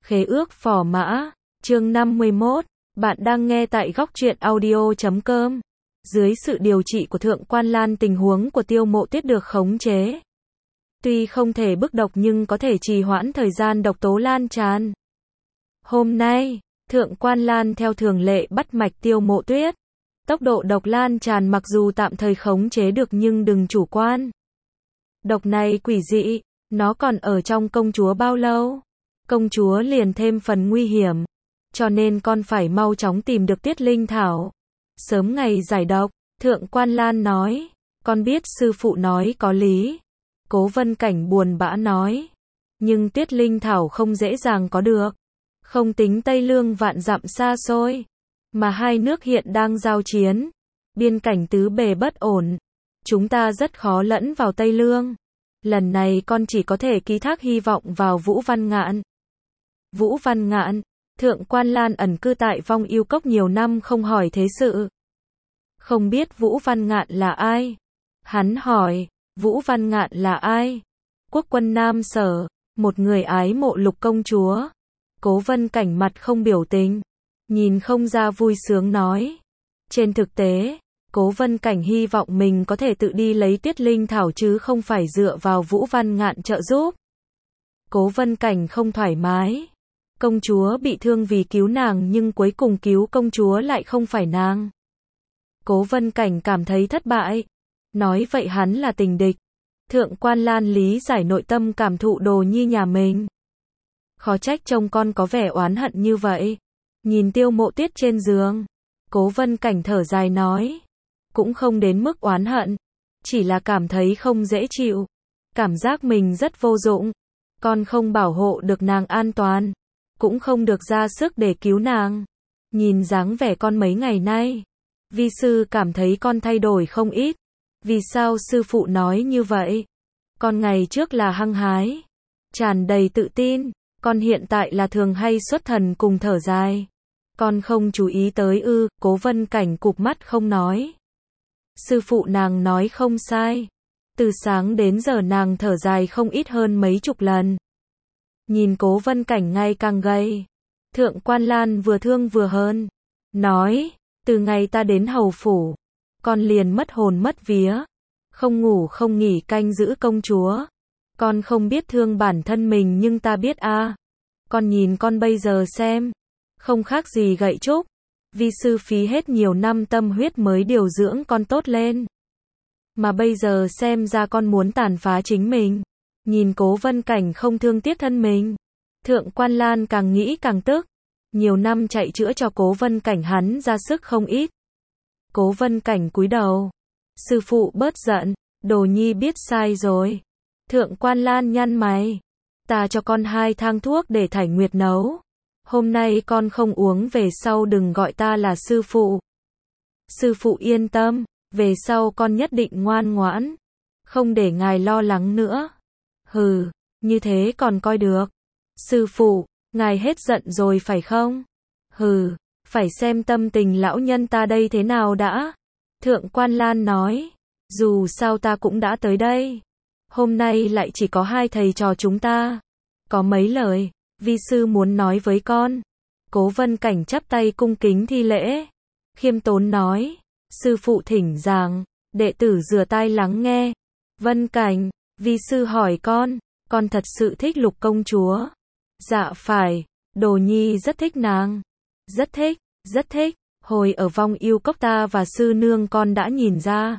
Khế ước phò mã, chương 51, bạn đang nghe tại góc truyện audio.com. Dưới sự điều trị của Thượng Quan Lan, tình huống của Tiêu Mộ Tuyết được khống chế. Tuy không thể bức độc nhưng có thể trì hoãn thời gian độc tố lan tràn. Hôm nay, Thượng Quan Lan theo thường lệ bắt mạch Tiêu Mộ Tuyết. Tốc độ độc lan tràn mặc dù tạm thời khống chế được nhưng đừng chủ quan. Độc này quỷ dị, nó còn ở trong công chúa bao lâu? Công chúa liền thêm phần nguy hiểm. Cho nên con phải mau chóng tìm được Tiết Linh Thảo. Sớm ngày giải độc, Thượng Quan Lan nói. Con biết sư phụ nói có lý. Cố Vân Cảnh buồn bã nói. Nhưng Tiết Linh Thảo không dễ dàng có được. Không tính Tây Lương vạn dặm xa xôi. Mà hai nước hiện đang giao chiến. Biên cảnh tứ bề bất ổn. Chúng ta rất khó lẫn vào Tây Lương. Lần này con chỉ có thể ký thác hy vọng vào Vũ Văn Ngạn. Vũ Văn Ngạn, Thượng Quan Lan ẩn cư tại Vong Yêu Cốc nhiều năm không hỏi thế sự. Không biết Vũ Văn Ngạn là ai? Hắn hỏi, Vũ Văn Ngạn là ai? Quốc quân Nam Sở, một người ái mộ Lục công chúa. Cố Vân Cảnh mặt không biểu tình, nhìn không ra vui sướng nói. Trên thực tế, Cố Vân Cảnh hy vọng mình có thể tự đi lấy Tiết Linh Thảo chứ không phải dựa vào Vũ Văn Ngạn trợ giúp. Cố Vân Cảnh không thoải mái. Công chúa bị thương vì cứu nàng nhưng cuối cùng cứu công chúa lại không phải nàng. Cố Vân Cảnh cảm thấy thất bại. Nói vậy hắn là tình địch. Thượng Quan Lan lý giải nội tâm cảm thụ Đồ Nhi nhà mình. Khó trách trông con có vẻ oán hận như vậy. Nhìn Tiêu Mộ Tuyết trên giường. Cố Vân Cảnh thở dài nói. Cũng không đến mức oán hận. Chỉ là cảm thấy không dễ chịu. Cảm giác mình rất vô dụng. Con không bảo hộ được nàng an toàn. Cũng không được ra sức để cứu nàng. Nhìn dáng vẻ con mấy ngày nay. Vi sư cảm thấy con thay đổi không ít. Vì sao sư phụ nói như vậy? Con ngày trước là hăng hái. Tràn đầy tự tin. Con hiện tại là thường hay xuất thần cùng thở dài. Con không chú ý tới ư? Cố Vân Cảnh cụp mắt không nói. Sư phụ nàng nói không sai. Từ sáng đến giờ nàng thở dài không ít hơn mấy chục lần. Nhìn Cố Vân Cảnh ngày càng gầy. Thượng Quan Lan vừa thương vừa hơn. Nói, từ ngày ta đến hầu phủ, con liền mất hồn mất vía. Không ngủ không nghỉ canh giữ công chúa. Con không biết thương bản thân mình nhưng ta biết a. Con nhìn con bây giờ xem. Không khác gì gậy trúc. Vi sư phí hết nhiều năm tâm huyết mới điều dưỡng con tốt lên. Mà bây giờ xem ra con muốn tàn phá chính mình. Nhìn Cố Vân Cảnh không thương tiếc thân mình. Thượng Quan Lan càng nghĩ càng tức. Nhiều năm chạy chữa cho Cố Vân Cảnh hắn ra sức không ít. Cố Vân Cảnh cúi đầu. Sư phụ bớt giận. Đồ Nhi biết sai rồi. Thượng Quan Lan nhăn mày. Ta cho con 2 thang thuốc để Thải Nguyệt nấu. Hôm nay con không uống về sau đừng gọi ta là sư phụ. Sư phụ yên tâm. Về sau con nhất định ngoan ngoãn. Không để ngài lo lắng nữa. Hừ, như thế còn coi được. Sư phụ, ngài hết giận rồi phải không? Hừ, phải xem tâm tình lão nhân ta đây thế nào đã. Thượng Quan Lan nói, dù sao ta cũng đã tới đây. Hôm nay lại chỉ có 2 thầy trò chúng ta. Có mấy lời, vi sư muốn nói với con. Cố Vân Cảnh chắp tay cung kính thi lễ. Khiêm tốn nói, sư phụ thỉnh giảng, đệ tử rửa tai lắng nghe. Vân Cảnh, vi sư hỏi con thật sự thích Lục công chúa? Dạ phải, Đồ Nhi rất thích nàng. Rất thích, rất thích. Hồi ở Vong Yêu Cốc ta và sư nương con đã nhìn ra.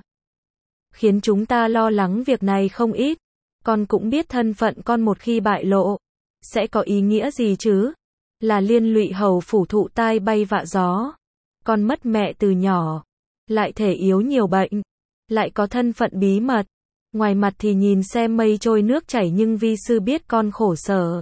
Khiến chúng ta lo lắng việc này không ít. Con cũng biết thân phận con một khi bại lộ. Sẽ có ý nghĩa gì chứ? Là liên lụy hầu phủ thụ tai bay vạ gió. Con mất mẹ từ nhỏ. Lại thể yếu nhiều bệnh. Lại có thân phận bí mật. Ngoài mặt thì nhìn xem mây trôi nước chảy nhưng vi sư biết con khổ sở.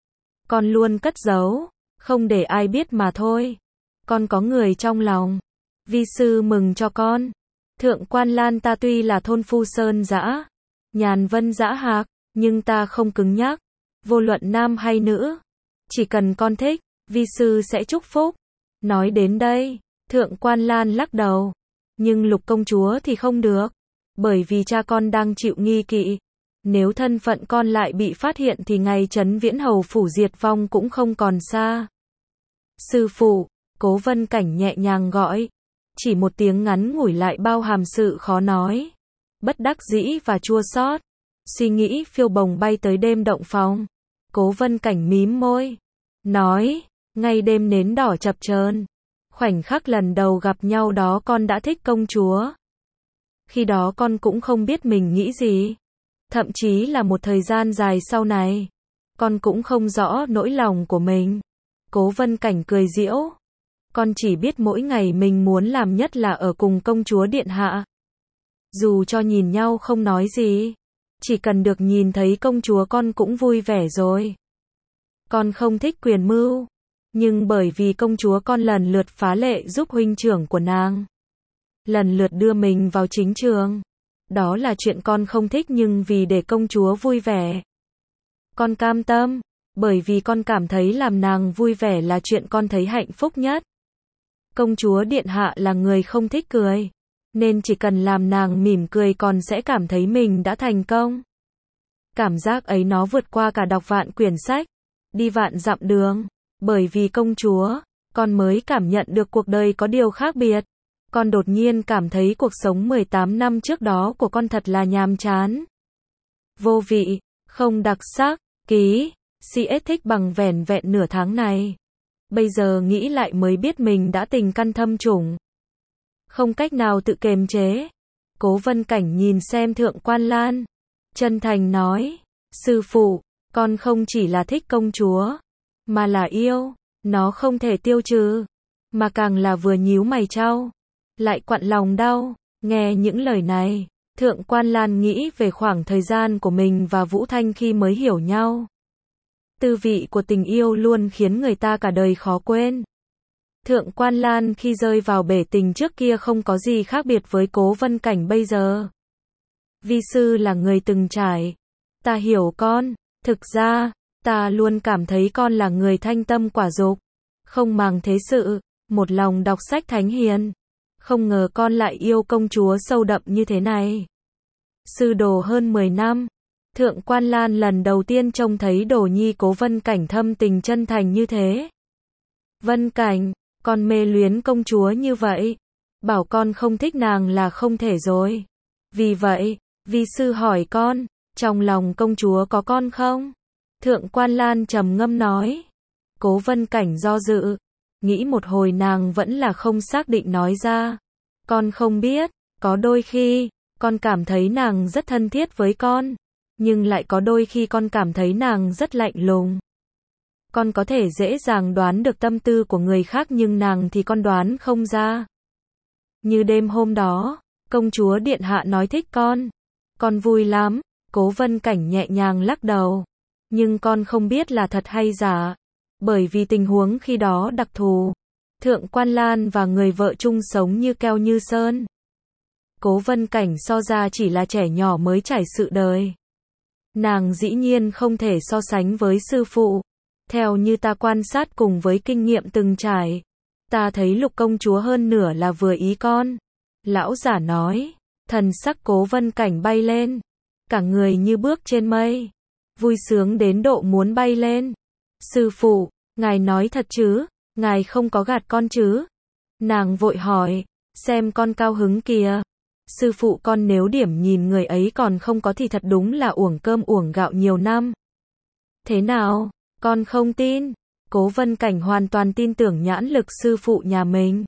Con luôn cất giấu, không để ai biết mà thôi. Con có người trong lòng. Vi sư mừng cho con. Thượng Quan Lan ta tuy là thôn phu sơn dã, nhàn vân dã hạc, nhưng ta không cứng nhắc. Vô luận nam hay nữ. Chỉ cần con thích, vi sư sẽ chúc phúc. Nói đến đây, Thượng Quan Lan lắc đầu. Nhưng Lục công chúa thì không được. Bởi vì cha con đang chịu nghi kỵ. Nếu thân phận con lại bị phát hiện thì ngày Trấn Viễn Hầu phủ diệt vong cũng không còn xa. Sư phụ, Cố Vân Cảnh nhẹ nhàng gọi. Chỉ một tiếng ngắn ngủi lại bao hàm sự khó nói. Bất đắc dĩ và chua xót. Suy nghĩ phiêu bồng bay tới đêm động phòng. Cố Vân Cảnh mím môi. Nói, ngay đêm nến đỏ chập chờn. Khoảnh khắc lần đầu gặp nhau đó con đã thích công chúa. Khi đó con cũng không biết mình nghĩ gì. Thậm chí là một thời gian dài sau này. Con cũng không rõ nỗi lòng của mình. Cố Vân Cảnh cười giễu. Con chỉ biết mỗi ngày mình muốn làm nhất là ở cùng công chúa điện hạ. Dù cho nhìn nhau không nói gì. Chỉ cần được nhìn thấy công chúa con cũng vui vẻ rồi. Con không thích quyền mưu. Nhưng bởi vì công chúa con lần lượt phá lệ giúp huynh trưởng của nàng. Lần lượt đưa mình vào chính trường. Đó là chuyện con không thích nhưng vì để công chúa vui vẻ. Con cam tâm. Bởi vì con cảm thấy làm nàng vui vẻ là chuyện con thấy hạnh phúc nhất. Công chúa điện hạ là người không thích cười. Nên chỉ cần làm nàng mỉm cười con sẽ cảm thấy mình đã thành công. Cảm giác ấy nó vượt qua cả đọc vạn quyển sách. Đi vạn dặm đường. Bởi vì công chúa, con mới cảm nhận được cuộc đời có điều khác biệt. Con đột nhiên cảm thấy cuộc sống 18 năm trước đó của con thật là nhàm chán. Vô vị, không đặc sắc, ký, CS thích bằng vẻn vẹn nửa tháng này. Bây giờ nghĩ lại mới biết mình đã tình căn thâm trùng. Không cách nào tự kiềm chế. Cố Vân Cảnh nhìn xem Thượng Quan Lan. Chân thành nói, sư phụ, con không chỉ là thích công chúa, mà là yêu, nó không thể tiêu trừ, mà càng là vừa nhíu mày chau, lại quặn lòng đau. Nghe những lời này, Thượng Quan Lan nghĩ về khoảng thời gian của mình và Vũ Thanh khi mới hiểu nhau. Tư vị của tình yêu luôn khiến người ta cả đời khó quên. Thượng Quan Lan khi rơi vào bể tình trước kia không có gì khác biệt với Cố Vân Cảnh bây giờ. Vi sư là người từng trải. Ta hiểu con, thực ra, ta luôn cảm thấy con là người thanh tâm quả dục, không màng thế sự, một lòng đọc sách thánh hiền. Không ngờ con lại yêu công chúa sâu đậm như thế này. Sư đồ hơn 10 năm, Thượng Quan Lan lần đầu tiên trông thấy đồ nhi Cố Vân Cảnh thâm tình chân thành như thế. Vân Cảnh, con mê luyến công chúa như vậy. Bảo con không thích nàng là không thể rồi. Vì vậy, vi sư hỏi con, trong lòng công chúa có con không? Thượng Quan Lan trầm ngâm nói. Cố Vân Cảnh do dự. Nghĩ một hồi nàng vẫn là không xác định nói ra. Con không biết, có đôi khi, con cảm thấy nàng rất thân thiết với con. Nhưng lại có đôi khi con cảm thấy nàng rất lạnh lùng. Con có thể dễ dàng đoán được tâm tư của người khác nhưng nàng thì con đoán không ra. Như đêm hôm đó, công chúa điện hạ nói thích con. Con vui lắm, Cố Vân Cảnh nhẹ nhàng lắc đầu. Nhưng con không biết là thật hay giả. Bởi vì tình huống khi đó đặc thù. Thượng Quan Lan và người vợ chung sống như keo như sơn. Cố Vân Cảnh so ra chỉ là trẻ nhỏ mới trải sự đời. Nàng dĩ nhiên không thể so sánh với sư phụ. Theo như ta quan sát cùng với kinh nghiệm từng trải, ta thấy Lục công chúa hơn nửa là vừa ý con. Lão giả nói, thần sắc Cố Vân Cảnh bay lên. Cả người như bước trên mây. Vui sướng đến độ muốn bay lên. Sư phụ, ngài nói thật chứ? Ngài không có gạt con chứ? Nàng vội hỏi, xem con cao hứng kìa. Sư phụ con nếu điểm nhìn người ấy còn không có thì thật đúng là uổng cơm uổng gạo nhiều năm. Thế nào? Con không tin. Cố Vân Cảnh hoàn toàn tin tưởng nhãn lực sư phụ nhà mình.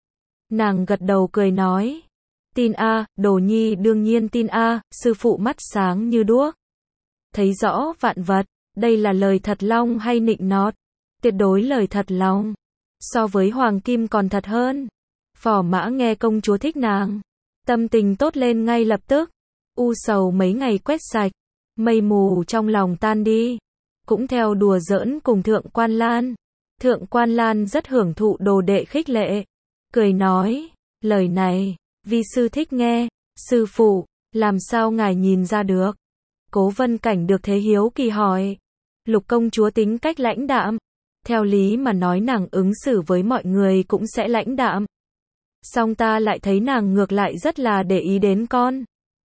Nàng gật đầu cười nói. Tin a, đồ nhi đương nhiên tin a, sư phụ mắt sáng như đuốc. Thấy rõ vạn vật, đây là lời thật lòng hay nịnh nọt? Tuyệt đối lời thật lòng. So với hoàng kim còn thật hơn. Phò Mã nghe công chúa thích nàng. Tâm tình tốt lên ngay lập tức. U sầu mấy ngày quét sạch. Mây mù trong lòng tan đi. Cũng theo đùa giỡn cùng Thượng Quan Lan. Thượng Quan Lan rất hưởng thụ đồ đệ khích lệ. Cười nói, lời này, vi sư thích nghe. Sư phụ, làm sao ngài nhìn ra được? Cố Vân Cảnh được thế hiếu kỳ hỏi. Lục công chúa tính cách lãnh đạm. Theo lý mà nói nàng ứng xử với mọi người cũng sẽ lãnh đạm. Song ta lại thấy nàng ngược lại rất là để ý đến con.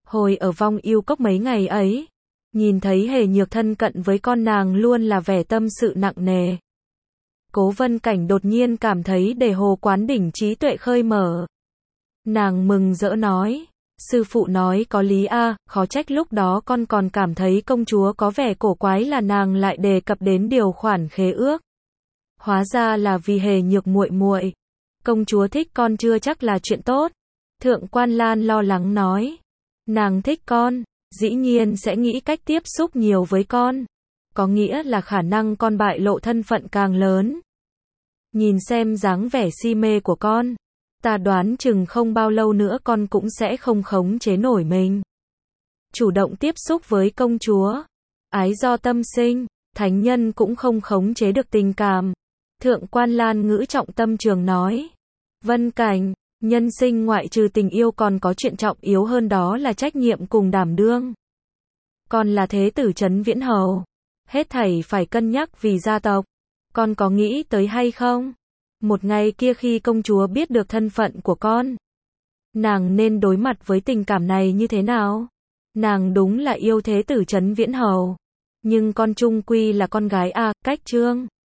Hồi ở Vong Yêu Cốc mấy ngày ấy, nhìn thấy Hề Nhược thân cận với con nàng luôn là vẻ tâm sự nặng nề. Cố Vân Cảnh đột nhiên cảm thấy để Hồ Quán Đỉnh trí tuệ khơi mở. Nàng mừng rỡ nói, sư phụ nói có lý a, khó trách lúc đó con còn cảm thấy công chúa có vẻ cổ quái là nàng lại đề cập đến điều khoản khế ước. Hóa ra là vì Hề Nhược muội muội. Công chúa thích con chưa chắc là chuyện tốt. Thượng Quan Lan lo lắng nói, nàng thích con, dĩ nhiên sẽ nghĩ cách tiếp xúc nhiều với con. Có nghĩa là khả năng con bại lộ thân phận càng lớn. Nhìn xem dáng vẻ si mê của con, ta đoán chừng không bao lâu nữa con cũng sẽ không khống chế nổi mình. Chủ động tiếp xúc với công chúa, ái do tâm sinh, thánh nhân cũng không khống chế được tình cảm. Thượng Quan Lan ngữ trọng tâm trường nói, Vân Cảnh, nhân sinh ngoại trừ tình yêu còn có chuyện trọng yếu hơn, đó là trách nhiệm cùng đảm đương. Con là thế tử Trấn Viễn Hầu, hết thảy phải cân nhắc vì gia tộc. Con có nghĩ tới hay không? Một ngày kia khi công chúa biết được thân phận của con, nàng nên đối mặt với tình cảm này như thế nào? Nàng đúng là yêu thế tử Trấn Viễn Hầu, nhưng con chung quy là con gái a, cách Trương